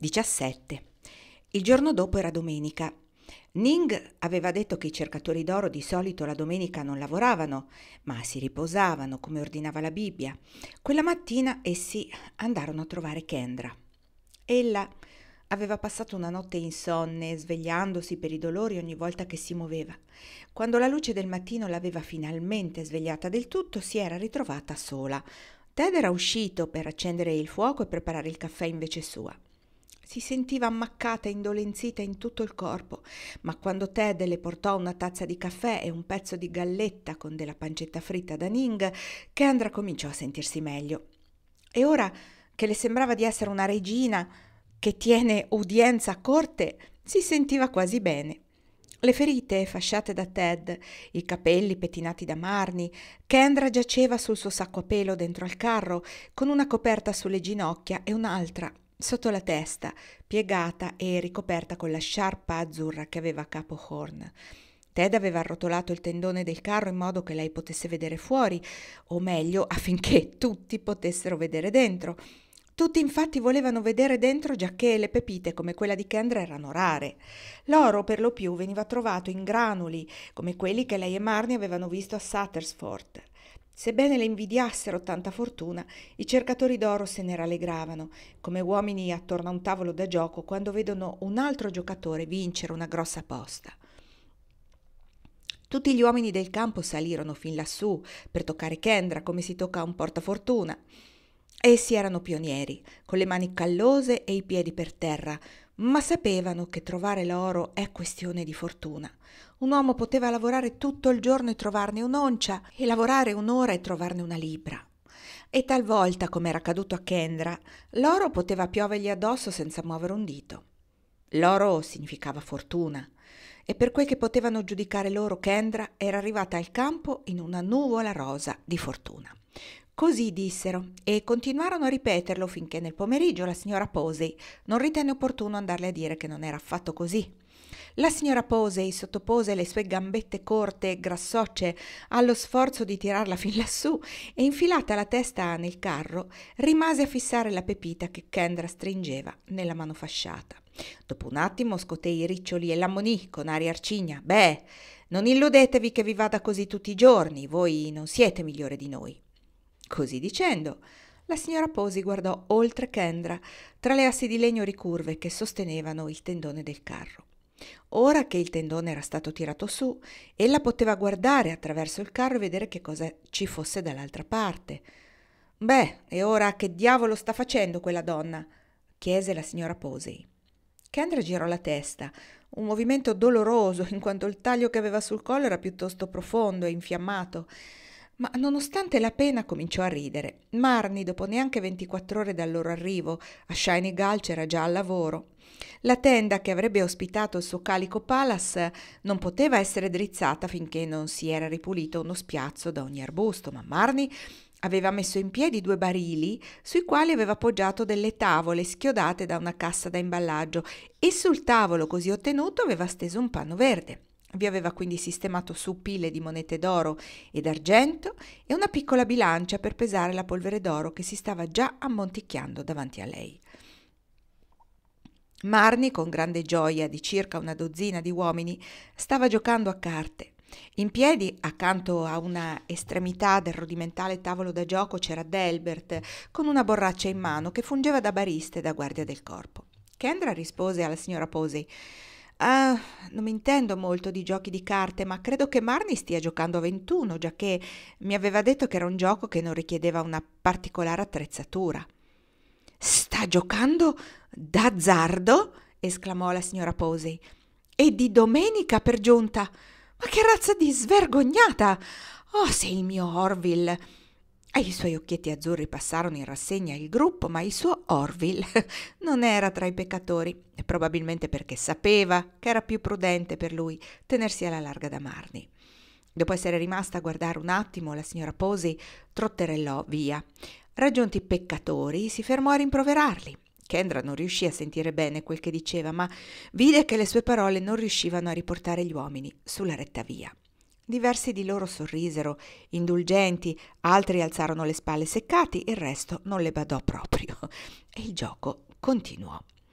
17. Il giorno dopo era domenica. Ning aveva detto che i cercatori d'oro di solito la domenica non lavoravano, ma si riposavano come ordinava la Bibbia. Quella mattina essi andarono a trovare Kendra. Ella aveva passato una notte insonne, svegliandosi per i dolori ogni volta che si muoveva. Quando la luce del mattino l'aveva finalmente svegliata del tutto, si era ritrovata sola. Ted era uscito per accendere il fuoco e preparare il caffè in vece sua. Si sentiva ammaccata e indolenzita in tutto il corpo, ma quando Ted le portò una tazza di caffè e un pezzo di galletta con della pancetta fritta da Ning, Kendra cominciò a sentirsi meglio. E ora che le sembrava di essere una regina che tiene udienza a corte, si sentiva quasi bene. Le ferite fasciate da Ted, i capelli pettinati da Marnie, Kendra giaceva sul suo sacco a pelo dentro al carro, con una coperta sulle ginocchia e un'altra sotto la testa, piegata e ricoperta con la sciarpa azzurra che aveva a capo Horn. Ted aveva arrotolato il tendone del carro in modo che lei potesse vedere fuori, o meglio, affinché tutti potessero vedere dentro. Tutti infatti volevano vedere dentro, giacché le pepite come quella di Kendra erano rare. L'oro per lo più veniva trovato in granuli, come quelli che lei e Marnie avevano visto a Sattersford. Sebbene le invidiassero tanta fortuna, i cercatori d'oro se ne rallegravano, come uomini attorno a un tavolo da gioco quando vedono un altro giocatore vincere una grossa posta. Tutti gli uomini del campo salirono fin lassù per toccare Kendra come si tocca a un portafortuna. Essi erano pionieri, con le mani callose e i piedi per terra, ma sapevano che trovare l'oro è questione di fortuna. Un uomo poteva lavorare tutto il giorno e trovarne un'oncia, e lavorare un'ora e trovarne una libra. E talvolta, come era accaduto a Kendra, l'oro poteva piovergli addosso senza muovere un dito. L'oro significava fortuna, e per quel che potevano giudicare loro, Kendra era arrivata al campo in una nuvola rosa di fortuna. Così dissero e continuarono a ripeterlo finché nel pomeriggio la signora Posey non ritenne opportuno andarle a dire che non era affatto così. La signora Posey sottopose le sue gambette corte e grassocce allo sforzo di tirarla fin lassù e, infilata la testa nel carro, rimase a fissare la pepita che Kendra stringeva nella mano fasciata. Dopo un attimo scoté i riccioli e l'ammonì con aria arcigna. «Beh, non illudetevi che vi vada così tutti i giorni, voi non siete migliore di noi». Così dicendo, la signora Posey guardò oltre Kendra, tra le assi di legno ricurve che sostenevano il tendone del carro. Ora che il tendone era stato tirato su, ella poteva guardare attraverso il carro e vedere che cosa ci fosse dall'altra parte. «Beh, e ora che diavolo sta facendo quella donna?» chiese la signora Posey. Kendra girò la testa, un movimento doloroso in quanto il taglio che aveva sul collo era piuttosto profondo e infiammato. Ma nonostante la pena cominciò a ridere. Marnie, dopo neanche 24 ore dal loro arrivo, a Shiny Gulch era già al lavoro. La tenda che avrebbe ospitato il suo Calico Palace non poteva essere drizzata finché non si era ripulito uno spiazzo da ogni arbusto, ma Marnie aveva messo in piedi 2 barili sui quali aveva appoggiato delle tavole schiodate da una cassa da imballaggio e sul tavolo così ottenuto aveva steso un panno verde. Vi aveva quindi sistemato su pile di monete d'oro e d'argento e una piccola bilancia per pesare la polvere d'oro che si stava già ammonticchiando davanti a lei. Marnie, con grande gioia di circa una dozzina di uomini, stava giocando a carte. In piedi, accanto a una estremità del rudimentale tavolo da gioco, c'era Delbert, con una borraccia in mano, che fungeva da barista e da guardia del corpo. Kendra rispose alla signora Posey: «Ah, non mi intendo molto di giochi di carte, ma credo che Marnie stia giocando a 21, giacché mi aveva detto che era un gioco che non richiedeva una particolare attrezzatura». «Sta giocando d'azzardo?» esclamò la signora Posey. «E di domenica per giunta? Ma che razza di svergognata! Oh, se il mio Orville!» E i suoi occhietti azzurri passarono in rassegna il gruppo, ma il suo Orville non era tra i peccatori, e probabilmente perché sapeva che era più prudente per lui tenersi alla larga da Marnie. Dopo essere rimasta a guardare un attimo, la signora Posey trotterellò via. Raggiunti i peccatori, si fermò a rimproverarli. Kendra non riuscì a sentire bene quel che diceva, ma vide che le sue parole non riuscivano a riportare gli uomini sulla retta via. Diversi di loro sorrisero, indulgenti, altri alzarono le spalle seccati, il resto non le badò proprio. E il gioco continuò.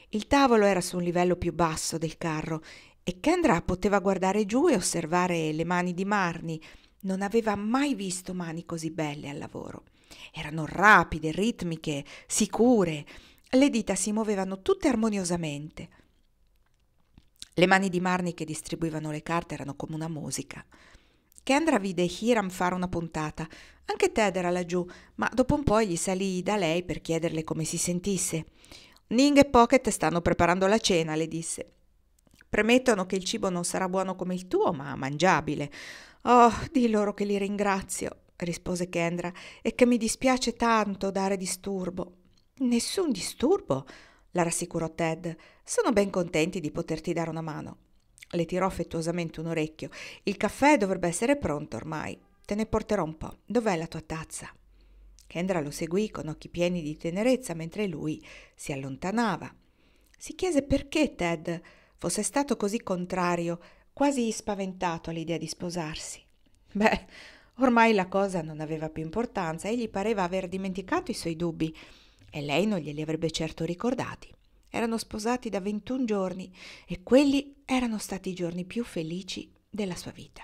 Il tavolo era su un livello più basso del carro e Kendra poteva guardare giù e osservare le mani di Marnie. Non aveva mai visto mani così belle al lavoro. Erano rapide, ritmiche, sicure. Le dita si muovevano tutte armoniosamente. Le mani di Marnie che distribuivano le carte erano come una musica. Kendra vide Hiram fare una puntata. Anche Ted era laggiù, ma dopo un po' gli salì da lei per chiederle come si sentisse. Ning e Pocket stanno preparando la cena, le disse. Premettono che il cibo non sarà buono come il tuo, ma mangiabile. Oh, di loro che li ringrazio, rispose Kendra, e che mi dispiace tanto dare disturbo. Nessun disturbo, la rassicurò Ted. Sono ben contenti di poterti dare una mano. Le tirò affettuosamente un orecchio. Il caffè dovrebbe essere pronto ormai. Te ne porterò un po'. Dov'è la tua tazza? Kendra lo seguì con occhi pieni di tenerezza mentre lui si allontanava. Si chiese perché Ted fosse stato così contrario, quasi spaventato all'idea di sposarsi. Beh, ormai la cosa non aveva più importanza e gli pareva aver dimenticato i suoi dubbi e lei non glieli avrebbe certo ricordati. Erano sposati da 21 giorni e quelli erano stati i giorni più felici della sua vita.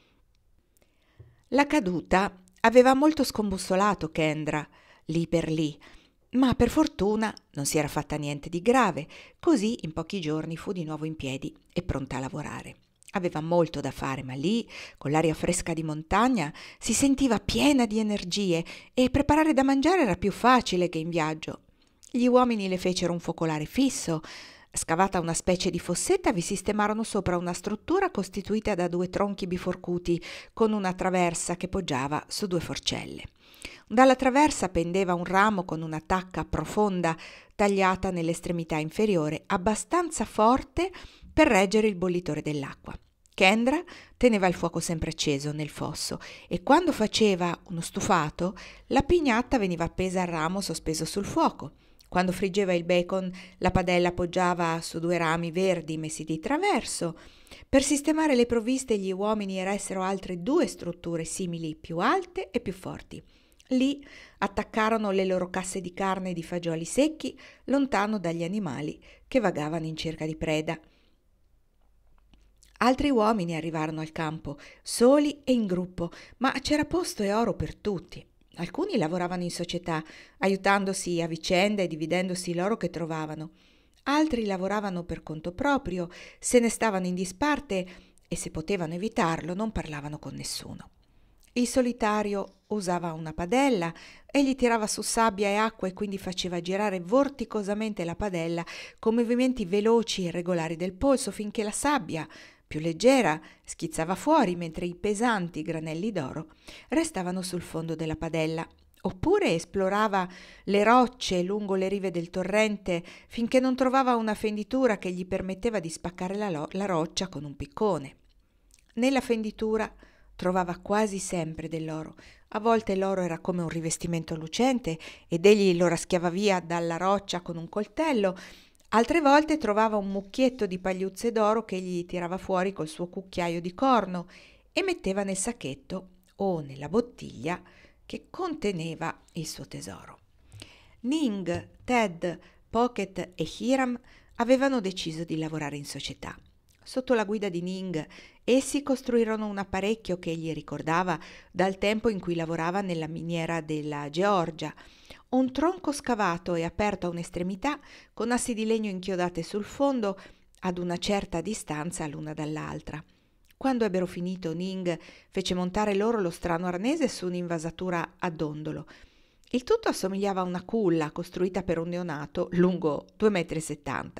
La caduta aveva molto scombussolato Kendra, lì per lì, ma per fortuna non si era fatta niente di grave, così in pochi giorni fu di nuovo in piedi e pronta a lavorare. Aveva molto da fare, ma lì, con l'aria fresca di montagna, si sentiva piena di energie e preparare da mangiare era più facile che in viaggio. Gli uomini le fecero un focolare fisso. Scavata una specie di fossetta, vi sistemarono sopra una struttura costituita da 2 tronchi biforcuti con una traversa che poggiava su 2 forcelle. Dalla traversa pendeva un ramo con una tacca profonda tagliata nell'estremità inferiore, abbastanza forte per reggere il bollitore dell'acqua. Kendra teneva il fuoco sempre acceso nel fosso e quando faceva uno stufato, la pignatta veniva appesa al ramo sospeso sul fuoco. Quando friggeva il bacon, la padella poggiava su 2 rami verdi messi di traverso. Per sistemare le provviste gli uomini eressero altre 2 strutture simili, più alte e più forti. Lì attaccarono le loro casse di carne e di fagioli secchi, lontano dagli animali che vagavano in cerca di preda. Altri uomini arrivarono al campo, soli e in gruppo, ma c'era posto e oro per tutti. Alcuni lavoravano in società, aiutandosi a vicenda e dividendosi l'oro che trovavano. Altri lavoravano per conto proprio, se ne stavano in disparte e se potevano evitarlo non parlavano con nessuno. Il solitario usava una padella, egli tirava su sabbia e acqua e quindi faceva girare vorticosamente la padella con movimenti veloci e regolari del polso finché la sabbia, più leggera, schizzava fuori mentre i pesanti granelli d'oro restavano sul fondo della padella. Oppure esplorava le rocce lungo le rive del torrente finché non trovava una fenditura che gli permetteva di spaccare la roccia con un piccone. Nella fenditura trovava quasi sempre dell'oro. A volte l'oro era come un rivestimento lucente ed egli lo raschiava via dalla roccia con un coltello. Altre volte trovava un mucchietto di pagliuzze d'oro che egli tirava fuori col suo cucchiaio di corno e metteva nel sacchetto o nella bottiglia che conteneva il suo tesoro. Ning, Ted, Pocket e Hiram avevano deciso di lavorare in società. Sotto la guida di Ning, essi costruirono un apparecchio che gli ricordava dal tempo in cui lavorava nella miniera della Georgia, un tronco scavato e aperto a un'estremità con assi di legno inchiodate sul fondo ad una certa distanza l'una dall'altra. Quando ebbero finito, Ning fece montare loro lo strano arnese su un'invasatura a dondolo. Il tutto assomigliava a una culla costruita per un neonato lungo 2,70 m.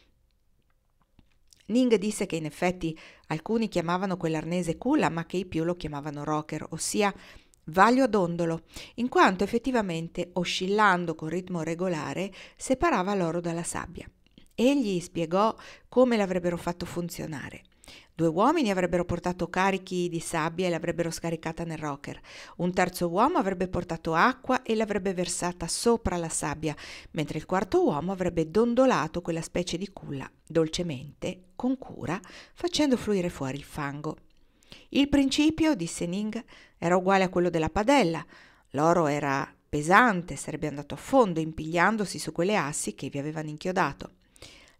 Ning disse che in effetti alcuni chiamavano quell'arnese culla, ma che i più lo chiamavano rocker, ossia vaglio a dondolo, in quanto effettivamente, oscillando con ritmo regolare, separava l'oro dalla sabbia. Egli spiegò come l'avrebbero fatto funzionare. 2 uomini avrebbero portato carichi di sabbia e l'avrebbero scaricata nel rocker. Un terzo uomo avrebbe portato acqua e l'avrebbe versata sopra la sabbia, mentre il quarto uomo avrebbe dondolato quella specie di culla dolcemente, con cura, facendo fluire fuori il fango. Il principio, disse Ning, era uguale a quello della padella. L'oro era pesante, sarebbe andato a fondo impigliandosi su quelle assi che vi avevano inchiodato.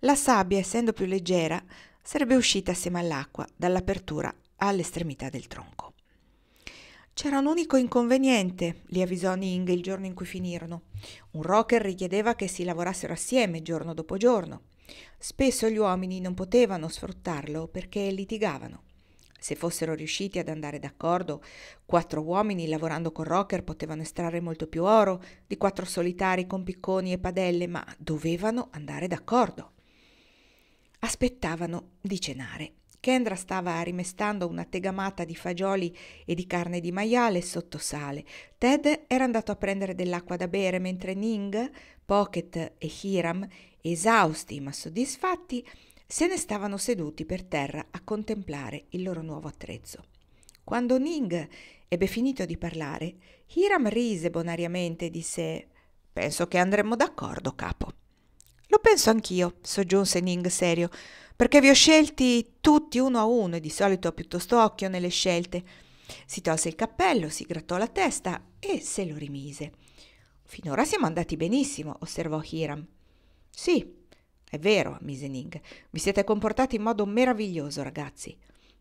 La sabbia, essendo più leggera, sarebbe uscita assieme all'acqua dall'apertura all'estremità del tronco. C'era un unico inconveniente, li avvisò Ning il giorno in cui finirono. Un rocker richiedeva che si lavorassero assieme giorno dopo giorno. Spesso gli uomini non potevano sfruttarlo perché litigavano. Se fossero riusciti ad andare d'accordo, 4 uomini lavorando con rocker potevano estrarre molto più oro di 4 solitari con picconi e padelle, ma dovevano andare d'accordo. Aspettavano di cenare. Kendra stava rimestando una tegamata di fagioli e di carne di maiale sotto sale. Ted era andato a prendere dell'acqua da bere, mentre Ning, Pocket e Hiram, esausti ma soddisfatti, se ne stavano seduti per terra a contemplare il loro nuovo attrezzo. Quando Ning ebbe finito di parlare, Hiram rise bonariamente e disse: «Penso che andremmo d'accordo, capo». «Lo penso anch'io», soggiunse Ning serio, «perché vi ho scelti tutti uno a uno e di solito ho piuttosto occhio nelle scelte». Si tolse il cappello, si grattò la testa e se lo rimise. «Finora siamo andati benissimo», osservò Hiram. «Sì, è vero», ammise Ning. «Vi siete comportati in modo meraviglioso, ragazzi».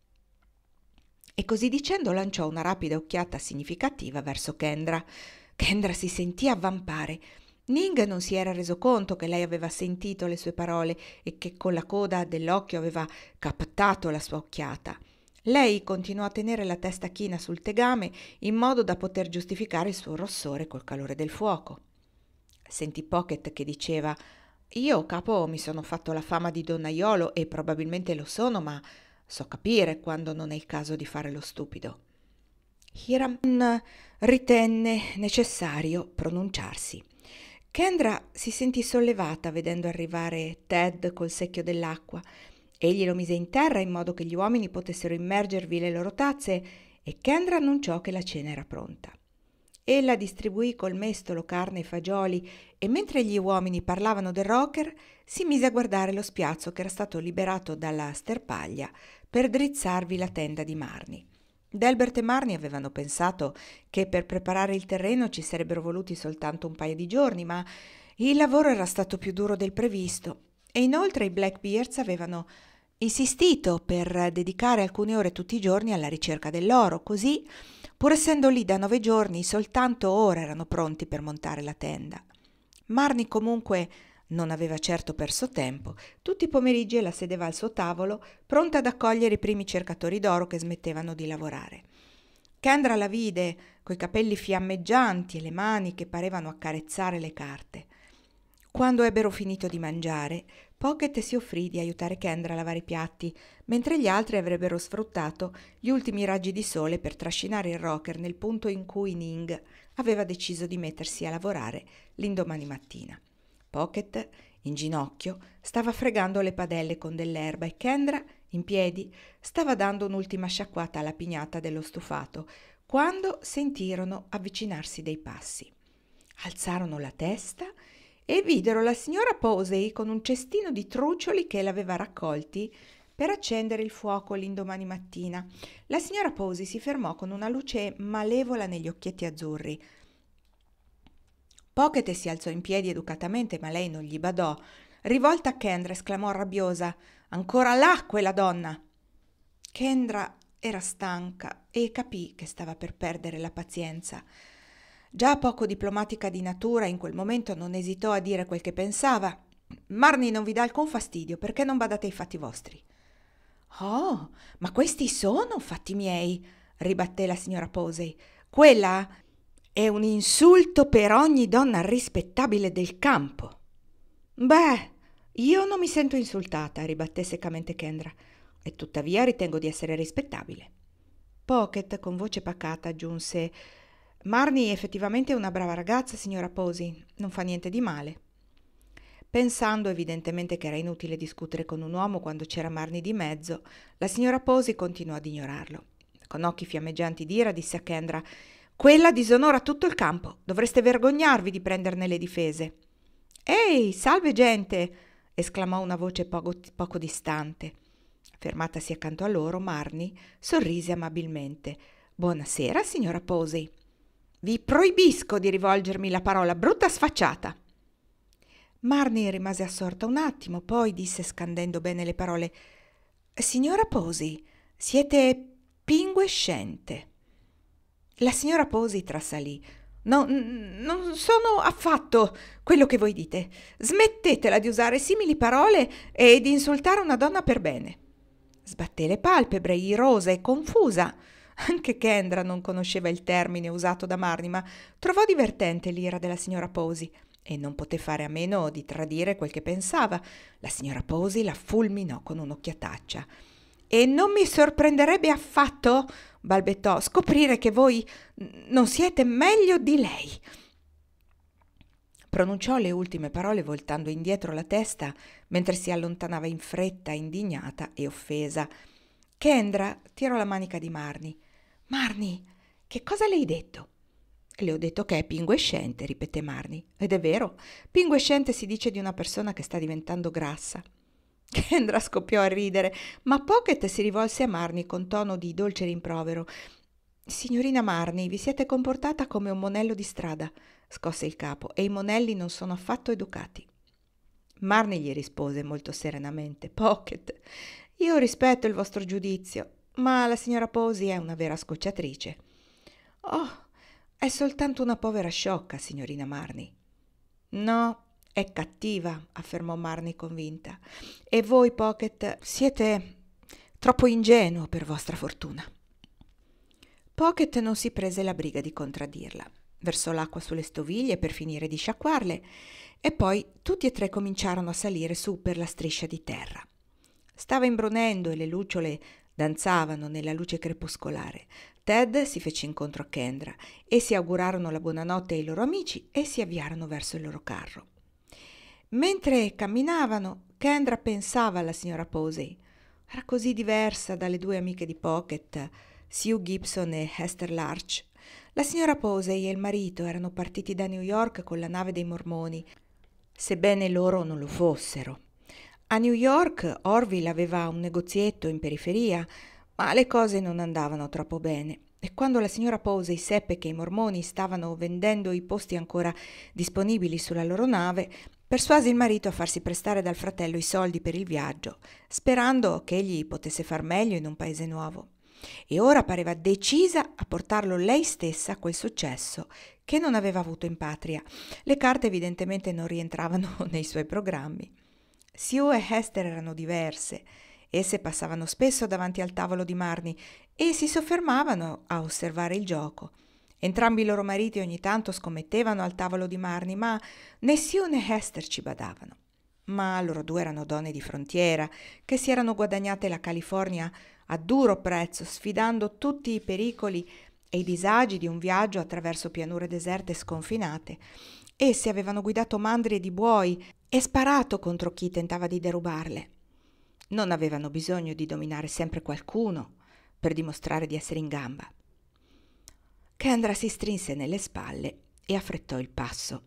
E così dicendo lanciò una rapida occhiata significativa verso Kendra. Kendra si sentì avvampare. Ning non si era reso conto che lei aveva sentito le sue parole e che con la coda dell'occhio aveva captato la sua occhiata. Lei continuò a tenere la testa china sul tegame in modo da poter giustificare il suo rossore col calore del fuoco. Sentì Pocket che diceva: «Io, capo, mi sono fatto la fama di donnaiolo e probabilmente lo sono, ma so capire quando non è il caso di fare lo stupido». Hiram ritenne necessario pronunciarsi. Kendra si sentì sollevata vedendo arrivare Ted col secchio dell'acqua. Egli lo mise in terra in modo che gli uomini potessero immergervi le loro tazze e Kendra annunciò che la cena era pronta. Ella distribuì col mestolo carne e fagioli e mentre gli uomini parlavano del rocker si mise a guardare lo spiazzo che era stato liberato dalla sterpaglia per drizzarvi la tenda di Marni. Delbert e Marni avevano pensato che per preparare il terreno ci sarebbero voluti soltanto un paio di giorni, ma il lavoro era stato più duro del previsto e inoltre i Blackbeards avevano insistito per dedicare alcune ore tutti i giorni alla ricerca dell'oro, così, pur essendo lì da 9 giorni, soltanto ora erano pronti per montare la tenda. Marni comunque non aveva certo perso tempo. Tutti i pomeriggi ella sedeva al suo tavolo, pronta ad accogliere i primi cercatori d'oro che smettevano di lavorare. Kendra la vide, coi capelli fiammeggianti e le mani che parevano accarezzare le carte. Quando ebbero finito di mangiare, Pocket si offrì di aiutare Kendra a lavare i piatti, mentre gli altri avrebbero sfruttato gli ultimi raggi di sole per trascinare il rocker nel punto in cui Ning aveva deciso di mettersi a lavorare l'indomani mattina. Pocket, in ginocchio, stava fregando le padelle con dell'erba e Kendra, in piedi, stava dando un'ultima sciacquata alla pignata dello stufato, quando sentirono avvicinarsi dei passi. Alzarono la testa e videro la signora Posey con un cestino di trucioli che l'aveva raccolti per accendere il fuoco l'indomani mattina. La signora Posey si fermò con una luce malevola negli occhietti azzurri. Pocket si alzò in piedi educatamente, ma lei non gli badò. Rivolta a Kendra, esclamò rabbiosa: «Ancora là quella donna!» Kendra era stanca e capì che stava per perdere la pazienza. Già poco diplomatica di natura, in quel momento non esitò a dire quel che pensava. «Marni non vi dà alcun fastidio, perché non badate ai fatti vostri?» «Oh, ma questi sono fatti miei», ribatté la signora Posey. «Quella è un insulto per ogni donna rispettabile del campo». «Beh, io non mi sento insultata», ribatté seccamente Kendra, «e tuttavia ritengo di essere rispettabile». Pocket, con voce pacata, aggiunse: «Marni effettivamente è una brava ragazza, signora Posey, non fa niente di male». Pensando evidentemente che era inutile discutere con un uomo quando c'era Marni di mezzo, la signora Posey continuò ad ignorarlo. Con occhi fiammeggianti d'ira disse a Kendra: «Quella disonora tutto il campo, dovreste vergognarvi di prenderne le difese». «Ehi, salve gente!» esclamò una voce poco distante. Fermatasi accanto a loro, Marni sorrise amabilmente. «Buonasera, signora Posey». «Vi proibisco di rivolgermi la parola, brutta sfacciata». Marnie rimase assorta un attimo, poi disse scandendo bene le parole: «Signora Posey, siete pinguescente». La signora Posey trasalì. «No, non sono affatto quello che voi dite. Smettetela di usare simili parole e di insultare una donna per bene». Sbatté le palpebre, irosa e confusa. Anche Kendra non conosceva il termine usato da Marnie, ma trovò divertente l'ira della signora Posey e non poté fare a meno di tradire quel che pensava. La signora Posey la fulminò con un'occhiataccia. «E non mi sorprenderebbe affatto», balbettò, «scoprire che voi non siete meglio di lei». Pronunciò le ultime parole voltando indietro la testa mentre si allontanava in fretta, indignata e offesa. Kendra tirò la manica di Marnie. «Marnie, che cosa le hai detto?» «Le ho detto che è pinguescente», ripeté Marnie. «Ed è vero, pinguescente si dice di una persona che sta diventando grassa». Kendra scoppiò a ridere, ma Pocket si rivolse a Marnie con tono di dolce rimprovero. «Signorina Marnie, vi siete comportata come un monello di strada», scosse il capo, «e i monelli non sono affatto educati». Marnie gli rispose molto serenamente: «Pocket, io rispetto il vostro giudizio, ma la signora Posey è una vera scocciatrice». «Oh, è soltanto una povera sciocca, signorina Marnie». «No, è cattiva», affermò Marnie convinta. «E voi, Pocket, siete troppo ingenuo per vostra fortuna». Pocket non si prese la briga di contraddirla. Versò l'acqua sulle stoviglie per finire di sciacquarle e poi tutti e tre cominciarono a salire su per la striscia di terra. Stava imbrunendo e le lucciole danzavano nella luce crepuscolare. Ted si fece incontro a Kendra e si augurarono la buonanotte ai loro amici e si avviarono verso il loro carro. Mentre camminavano, Kendra pensava alla signora Posey. Era così diversa dalle due amiche di Pocket, Sue Gibson e Hester Larch. La signora Posey e il marito erano partiti da New York con la nave dei Mormoni, sebbene loro non lo fossero. A New York Orville aveva un negozietto in periferia, ma le cose non andavano troppo bene. E quando la signora Posey seppe che i Mormoni stavano vendendo i posti ancora disponibili sulla loro nave, persuase il marito a farsi prestare dal fratello i soldi per il viaggio, sperando che egli potesse far meglio in un paese nuovo. E ora pareva decisa a portarlo lei stessa a quel successo che non aveva avuto in patria. Le carte evidentemente non rientravano nei suoi programmi. Sue e Hester erano diverse. Esse passavano spesso davanti al tavolo di Marnie e si soffermavano a osservare il gioco. Entrambi i loro mariti ogni tanto scommettevano al tavolo di Marnie, ma né Sue né Hester ci badavano. Ma loro due erano donne di frontiera che si erano guadagnate la California a duro prezzo, sfidando tutti i pericoli e i disagi di un viaggio attraverso pianure deserte sconfinate. Essi avevano guidato mandrie di buoi e sparato contro chi tentava di derubarle. Non avevano bisogno di dominare sempre qualcuno per dimostrare di essere in gamba. Kendra si strinse nelle spalle e affrettò il passo.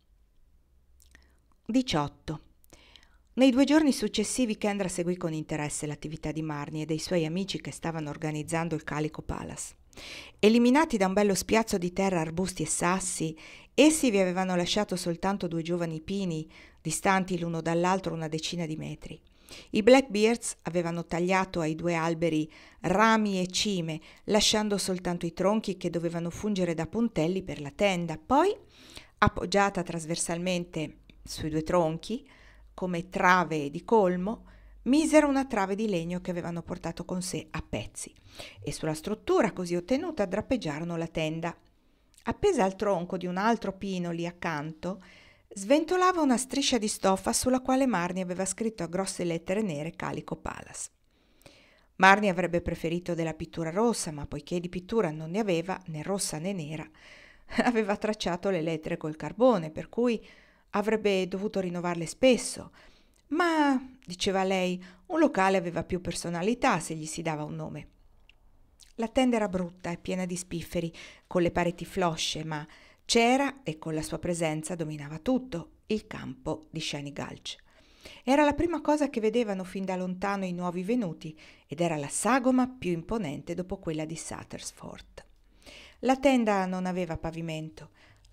18. Nei 2 giorni successivi Kendra seguì con interesse l'attività di Marnie e dei suoi amici che stavano organizzando il Calico Palace. Eliminati da un bello spiazzo di terra, arbusti e sassi, essi vi avevano lasciato soltanto 2 giovani pini, distanti l'uno dall'altro una decina di metri. I Blackbeards avevano tagliato ai 2 alberi rami e cime, lasciando soltanto i tronchi che dovevano fungere da puntelli per la tenda. Poi, appoggiata trasversalmente sui 2 tronchi, come trave di colmo, misero una trave di legno che avevano portato con sé a pezzi e sulla struttura così ottenuta drappeggiarono la tenda. Appesa al tronco di un altro pino lì accanto, sventolava una striscia di stoffa sulla quale Marnie aveva scritto a grosse lettere nere Calico Palace. Marnie avrebbe preferito della pittura rossa, ma poiché di pittura non ne aveva, né rossa né nera, aveva tracciato le lettere col carbone, per cui avrebbe dovuto rinnovarle spesso. Ma, diceva lei, un locale aveva più personalità se gli si dava un nome. La tenda era brutta e piena di spifferi, con le pareti flosce, ma c'era, e con la sua presenza dominava tutto, il campo di Shiny Gulch. Era la prima cosa che vedevano fin da lontano i nuovi venuti ed era la sagoma più imponente dopo quella di Sutter's Fort. La tenda non aveva pavimento.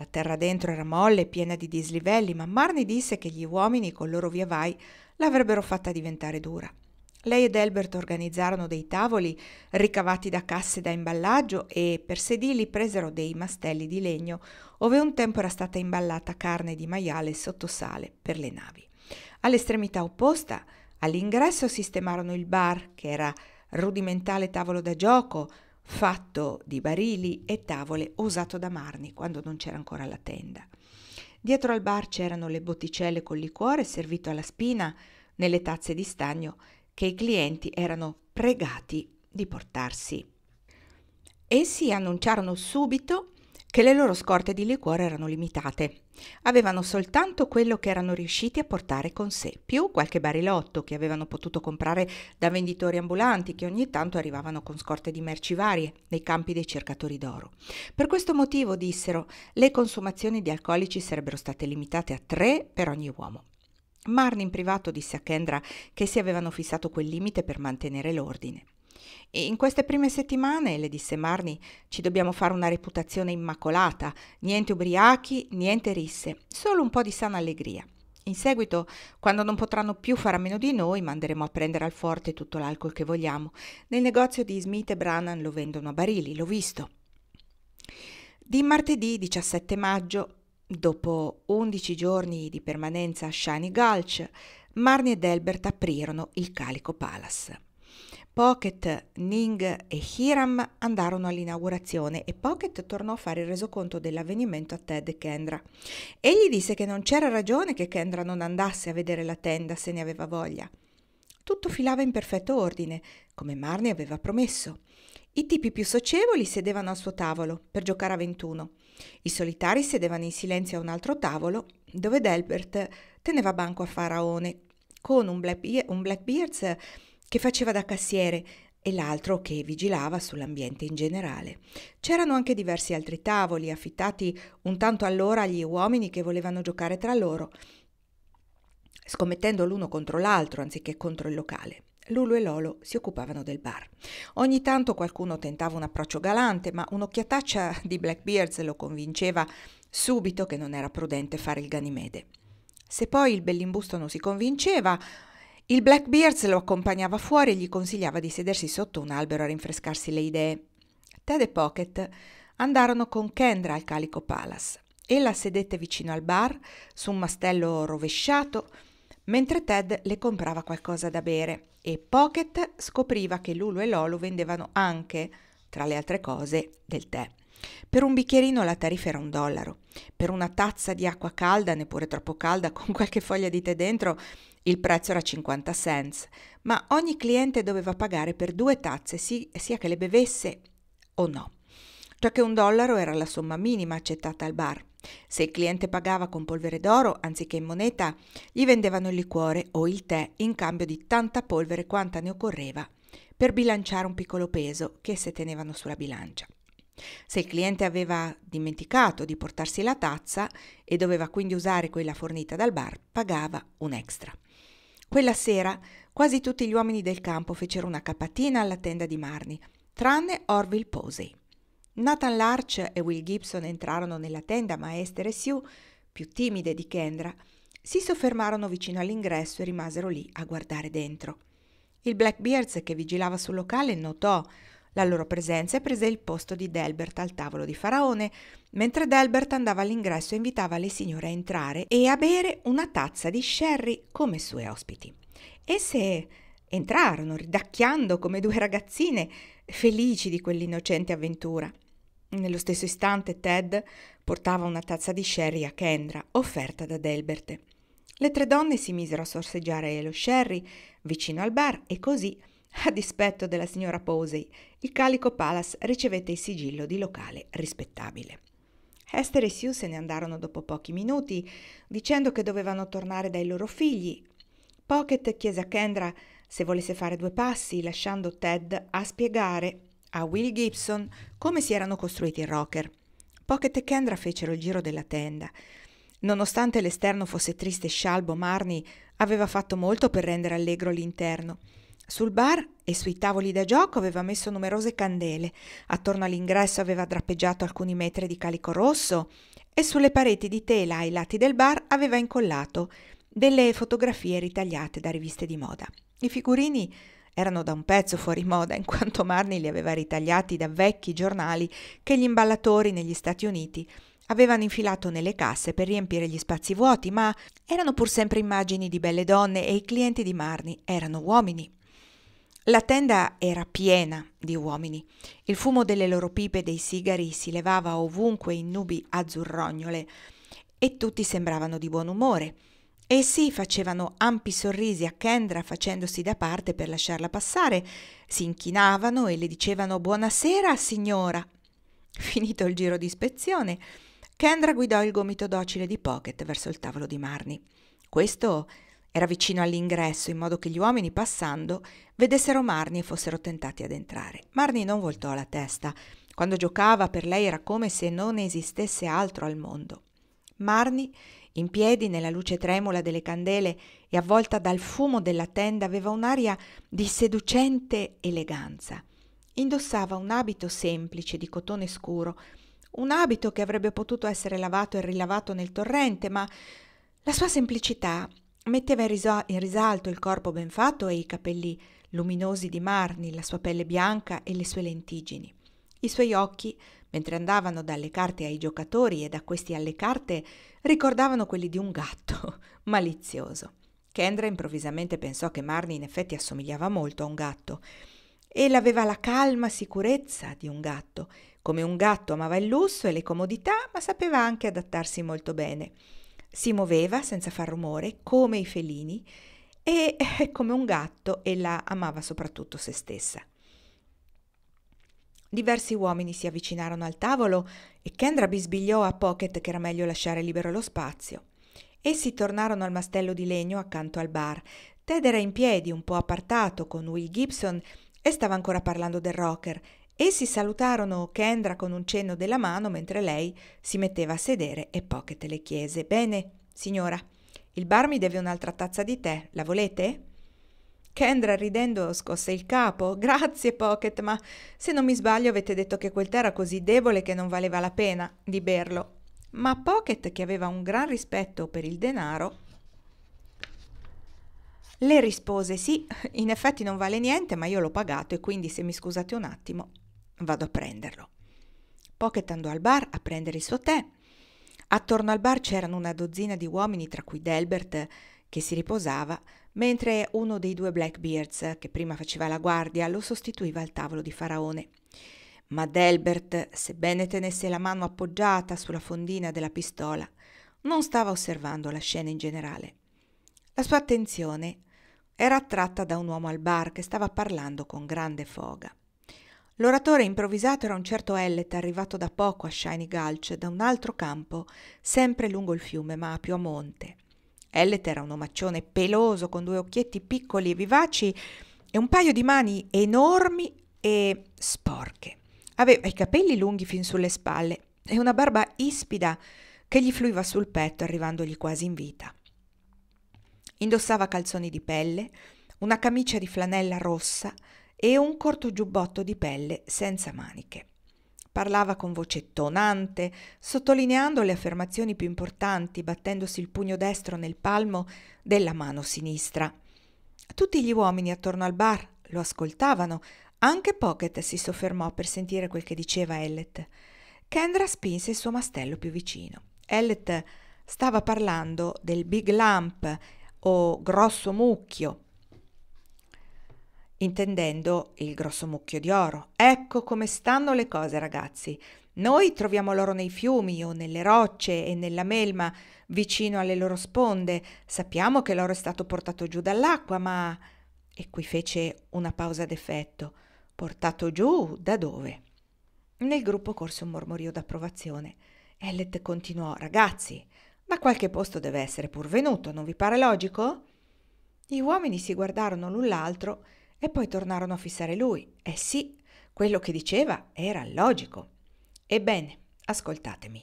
La terra dentro era molle e piena di dislivelli, ma Marnie disse che gli uomini col loro via vai l'avrebbero fatta diventare dura. Lei ed Albert organizzarono dei tavoli ricavati da casse da imballaggio e per sedili presero dei mastelli di legno ove un tempo era stata imballata carne di maiale sotto sale per le navi. All'estremità opposta, all'ingresso, sistemarono il bar, che era rudimentale tavolo da gioco fatto di barili e tavole usato da Marnie quando non c'era ancora la tenda. Dietro al bar c'erano le botticelle col liquore servito alla spina nelle tazze di stagno che i clienti erano pregati di portarsi. Essi annunciarono subito che le loro scorte di liquore erano limitate. Avevano soltanto quello che erano riusciti a portare con sé, più qualche barilotto che avevano potuto comprare da venditori ambulanti che ogni tanto arrivavano con scorte di merci varie nei campi dei cercatori d'oro. Per questo motivo, dissero, le consumazioni di alcolici sarebbero state limitate a 3 per ogni uomo. Marnie in privato disse a Kendra che si avevano fissato quel limite per mantenere l'ordine. In queste prime settimane, le disse Marnie, ci dobbiamo fare una reputazione immacolata, niente ubriachi, niente risse, solo un po' di sana allegria. In seguito, quando non potranno più fare a meno di noi, manderemo a prendere al forte tutto l'alcol che vogliamo. Nel negozio di Smith e Brannan lo vendono a barili, l'ho visto. Di martedì 17 maggio, dopo 11 giorni di permanenza a Shiny Gulch, Marnie ed Albert aprirono il Calico Palace. Pocket, Ning e Hiram andarono all'inaugurazione e Pocket tornò a fare il resoconto dell'avvenimento a Ted e Kendra. Egli disse che non c'era ragione che Kendra non andasse a vedere la tenda se ne aveva voglia. Tutto filava in perfetto ordine, come Marnie aveva promesso. I tipi più socievoli sedevano al suo tavolo per giocare a 21. I solitari sedevano in silenzio a un altro tavolo, dove Delbert teneva banco a faraone, con un Blackbeards che faceva da cassiere e l'altro che vigilava sull'ambiente in generale. C'erano anche diversi altri tavoli, affittati un tanto all'ora agli uomini che volevano giocare tra loro, scommettendo l'uno contro l'altro anziché contro il locale. Lulu e Lolo si occupavano del bar. Ogni tanto qualcuno tentava un approccio galante, ma un'occhiataccia di Blackbeards lo convinceva subito che non era prudente fare il Ganimede. Se poi il bellimbusto non si convinceva, il Blackbeards lo accompagnava fuori e gli consigliava di sedersi sotto un albero a rinfrescarsi le idee. Ted e Pocket andarono con Kendra al Calico Palace. Ella sedette vicino al bar, su un mastello rovesciato, mentre Ted le comprava qualcosa da bere e Pocket scopriva che Lulu e Lolo vendevano anche, tra le altre cose, del tè. Per un bicchierino la tariffa era $1. Per una tazza di acqua calda, neppure troppo calda, con qualche foglia di tè dentro, il prezzo era 50 cents, ma ogni cliente doveva pagare per 2 tazze, sia che le bevesse o no, giacché $1 era la somma minima accettata al bar. Se il cliente pagava con polvere d'oro anziché in moneta, gli vendevano il liquore o il tè in cambio di tanta polvere quanta ne occorreva per bilanciare un piccolo peso che esse tenevano sulla bilancia. Se il cliente aveva dimenticato di portarsi la tazza e doveva quindi usare quella fornita dal bar, pagava un extra. Quella sera quasi tutti gli uomini del campo fecero una capatina alla tenda di Marnie, tranne Orville Posey. Nathan Larch e Will Gibson entrarono nella tenda, ma Esther e Sue, più timide di Kendra, si soffermarono vicino all'ingresso e rimasero lì a guardare dentro. Il Blackbeards, che vigilava sul locale, notò la loro presenza e prese il posto di Delbert al tavolo di Faraone, mentre Delbert andava all'ingresso e invitava le signore a entrare e a bere una tazza di sherry come sue ospiti. Esse entrarono ridacchiando come 2 ragazzine, felici di quell'innocente avventura. Nello stesso istante Ted portava una tazza di sherry a Kendra, offerta da Delbert. Le 3 donne si misero a sorseggiare lo sherry vicino al bar e così, a dispetto della signora Posey, il Calico Palace ricevette il sigillo di locale rispettabile. Esther e Sue se ne andarono dopo pochi minuti, dicendo che dovevano tornare dai loro figli. Pocket chiese a Kendra se volesse fare 2 passi, lasciando Ted a spiegare a Will Gibson come si erano costruiti i rocker. Pocket e Kendra fecero il giro della tenda. Nonostante l'esterno fosse triste e scialbo, Marnie aveva fatto molto per rendere allegro l'interno. Sul bar e sui tavoli da gioco aveva messo numerose candele, attorno all'ingresso aveva drappeggiato alcuni metri di calico rosso e sulle pareti di tela ai lati del bar aveva incollato delle fotografie ritagliate da riviste di moda. I figurini erano da un pezzo fuori moda, in quanto Marnie li aveva ritagliati da vecchi giornali che gli imballatori negli Stati Uniti avevano infilato nelle casse per riempire gli spazi vuoti, ma erano pur sempre immagini di belle donne e i clienti di Marnie erano uomini. La tenda era piena di uomini. Il fumo delle loro pipe e dei sigari si levava ovunque in nubi azzurrognole e tutti sembravano di buon umore. Essi facevano ampi sorrisi a Kendra facendosi da parte per lasciarla passare, si inchinavano e le dicevano «Buonasera, signora!». Finito il giro di ispezione, Kendra guidò il gomito docile di Pocket verso il tavolo di Marnie. Questo era vicino all'ingresso, in modo che gli uomini passando vedessero Marnie e fossero tentati ad entrare. Marnie non voltò la testa. Quando giocava, per lei era come se non esistesse altro al mondo. Marnie, in piedi nella luce tremula delle candele e avvolta dal fumo della tenda, aveva un'aria di seducente eleganza. Indossava un abito semplice di cotone scuro, un abito che avrebbe potuto essere lavato e rilavato nel torrente, ma la sua semplicità metteva in risalto il corpo ben fatto e i capelli luminosi di Marnie, la sua pelle bianca e le sue lentiggini. I suoi occhi, mentre andavano dalle carte ai giocatori e da questi alle carte, ricordavano quelli di un gatto malizioso. Kendra improvvisamente pensò che Marnie in effetti assomigliava molto a un gatto. Ella aveva la calma sicurezza di un gatto. Come un gatto amava il lusso e le comodità, ma sapeva anche adattarsi molto bene. Si muoveva senza far rumore, come i felini, e come un gatto ella amava soprattutto se stessa. Diversi uomini si avvicinarono al tavolo e Kendra bisbigliò a Pocket che era meglio lasciare libero lo spazio. Essi tornarono al mastello di legno accanto al bar. Ted era in piedi, un po' appartato, con Will Gibson e stava ancora parlando del rocker. Essi salutarono Kendra con un cenno della mano mentre lei si metteva a sedere e Pocket le chiese: «Bene, signora, il bar mi deve un'altra tazza di tè, la volete?» Kendra, ridendo, scosse il capo. «Grazie, Pocket, ma se non mi sbaglio avete detto che quel tè era così debole che non valeva la pena di berlo». Ma Pocket, che aveva un gran rispetto per il denaro, le rispose: «Sì, in effetti non vale niente, ma io l'ho pagato e quindi se mi scusate un attimo vado a prenderlo». Pocket andò al bar a prendere il suo tè. Attorno al bar c'erano una dozzina di uomini, tra cui Delbert, che si riposava, mentre uno dei due Blackbeards, che prima faceva la guardia, lo sostituiva al tavolo di Faraone. Ma Delbert, sebbene tenesse la mano appoggiata sulla fondina della pistola, non stava osservando la scena in generale. La sua attenzione era attratta da un uomo al bar che stava parlando con grande foga. L'oratore improvvisato era un certo Ellet, arrivato da poco a Shiny Gulch da un altro campo, sempre lungo il fiume, ma più a monte. Ellet era un omaccione peloso con due occhietti piccoli e vivaci e un paio di mani enormi e sporche. Aveva i capelli lunghi fin sulle spalle e una barba ispida che gli fluiva sul petto, arrivandogli quasi in vita. Indossava calzoni di pelle, una camicia di flanella rossa e un corto giubbotto di pelle senza maniche. Parlava con voce tonante, sottolineando le affermazioni più importanti, battendosi il pugno destro nel palmo della mano sinistra. Tutti gli uomini attorno al bar lo ascoltavano, anche Pocket si soffermò per sentire quel che diceva Ellet. Kendra spinse il suo mastello più vicino. Ellet stava parlando del Big Lump o grosso mucchio, intendendo il grosso mucchio di oro. «Ecco come stanno le cose, ragazzi. Noi troviamo l'oro nei fiumi o nelle rocce e nella melma vicino alle loro sponde. Sappiamo che l'oro è stato portato giù dall'acqua, ma...» E qui fece una pausa d'effetto. «Portato giù da dove?» Nel gruppo corse un mormorio d'approvazione. Ellet continuò: «Ragazzi, da qualche posto deve essere pur venuto, non vi pare logico?» Gli uomini si guardarono l'un l'altro e poi tornarono a fissare lui. Sì, quello che diceva era logico. «Ebbene, ascoltatemi.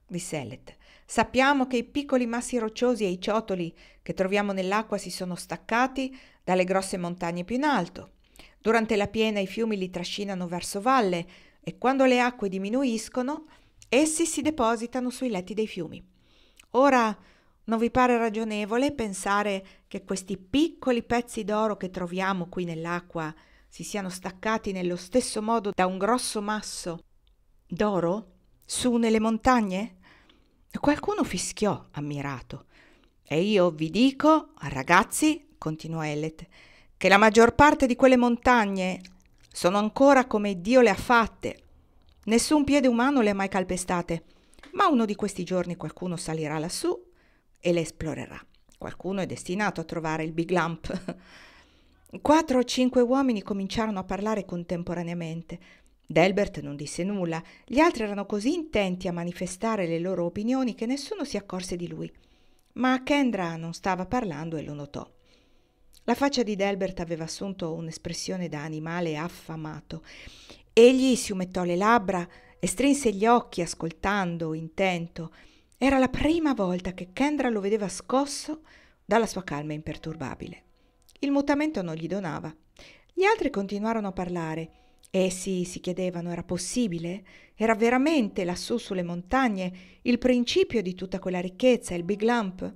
disse Ellet. Sappiamo che i piccoli massi rocciosi e i ciotoli che troviamo nell'acqua si sono staccati dalle grosse montagne più in alto. Durante la piena i fiumi li trascinano verso valle e quando le acque diminuiscono, essi si depositano sui letti dei fiumi. Ora, non vi pare ragionevole pensare che questi piccoli pezzi d'oro che troviamo qui nell'acqua si siano staccati nello stesso modo da un grosso masso d'oro su nelle montagne? Qualcuno fischiò, ammirato. E io vi dico, ragazzi, continuò Ellet, che la maggior parte di quelle montagne sono ancora come Dio le ha fatte. Nessun piede umano le ha mai calpestate, ma uno di questi giorni qualcuno salirà lassù e le esplorerà. Qualcuno è destinato a trovare il Big Lump. 4 o 5 uomini cominciarono a parlare contemporaneamente. Delbert non disse nulla, gli altri erano così intenti a manifestare le loro opinioni che nessuno si accorse di lui. Ma Kendra non stava parlando e lo notò. La faccia di Delbert aveva assunto un'espressione da animale affamato. Egli si umettò le labbra e strinse gli occhi ascoltando, intento. Era la prima volta che Kendra lo vedeva scosso dalla sua calma imperturbabile. Il mutamento non gli donava. Gli altri continuarono a parlare. Essi si chiedevano: era possibile? Era veramente lassù sulle montagne il principio di tutta quella ricchezza, il Big Lump?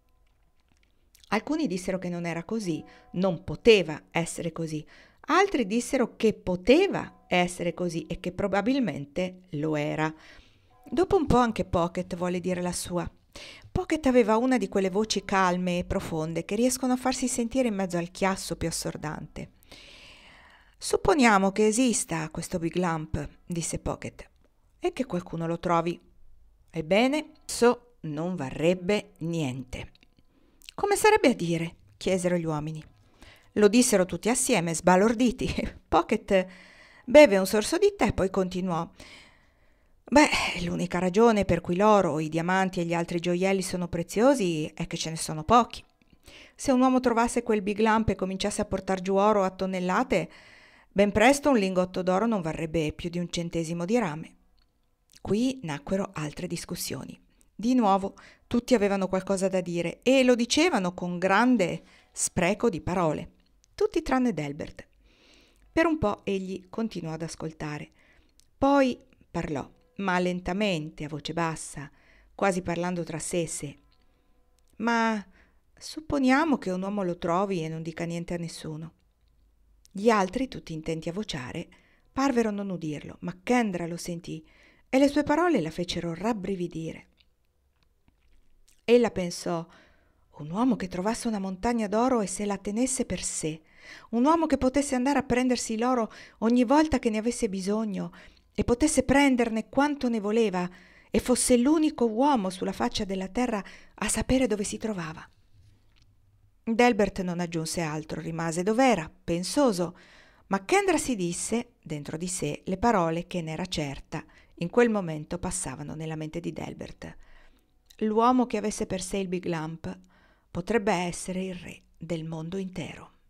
Alcuni dissero che non era così, non poteva essere così. Altri dissero che poteva essere così e che probabilmente lo era. Dopo un po' anche Pocket volle dire la sua. Pocket aveva una di quelle voci calme e profonde che riescono a farsi sentire in mezzo al chiasso più assordante. «Supponiamo che esista questo Big Lump», disse Pocket, «e che qualcuno lo trovi. Ebbene, esso non varrebbe niente». «Come sarebbe a dire?» chiesero gli uomini. Lo dissero tutti assieme, sbalorditi. Pocket beve un sorso di tè, poi continuò. L'unica ragione per cui l'oro, i diamanti e gli altri gioielli sono preziosi è che ce ne sono pochi. Se un uomo trovasse quel Big Lump e cominciasse a portar giù oro a tonnellate, ben presto un lingotto d'oro non varrebbe più di un centesimo di rame. Qui nacquero altre discussioni. Di nuovo tutti avevano qualcosa da dire e lo dicevano con grande spreco di parole, tutti tranne Delbert. Per un po' egli continuò ad ascoltare. Poi parlò, ma lentamente, a voce bassa, quasi parlando tra sé e sé. «Ma supponiamo che un uomo lo trovi e non dica niente a nessuno». Gli altri, tutti intenti a vociare, parvero non udirlo, ma Kendra lo sentì e le sue parole la fecero rabbrividire. Ella pensò: un uomo che trovasse una montagna d'oro e se la tenesse per sé, un uomo che potesse andare a prendersi l'oro ogni volta che ne avesse bisogno e potesse prenderne quanto ne voleva e fosse l'unico uomo sulla faccia della terra a sapere dove si trovava. Delbert non aggiunse altro, rimase dov'era, pensoso, ma Kendra si disse dentro di sé le parole che n'era certa in quel momento passavano nella mente di Delbert. L'uomo che avesse per sé il Big Lump potrebbe essere il re del mondo intero.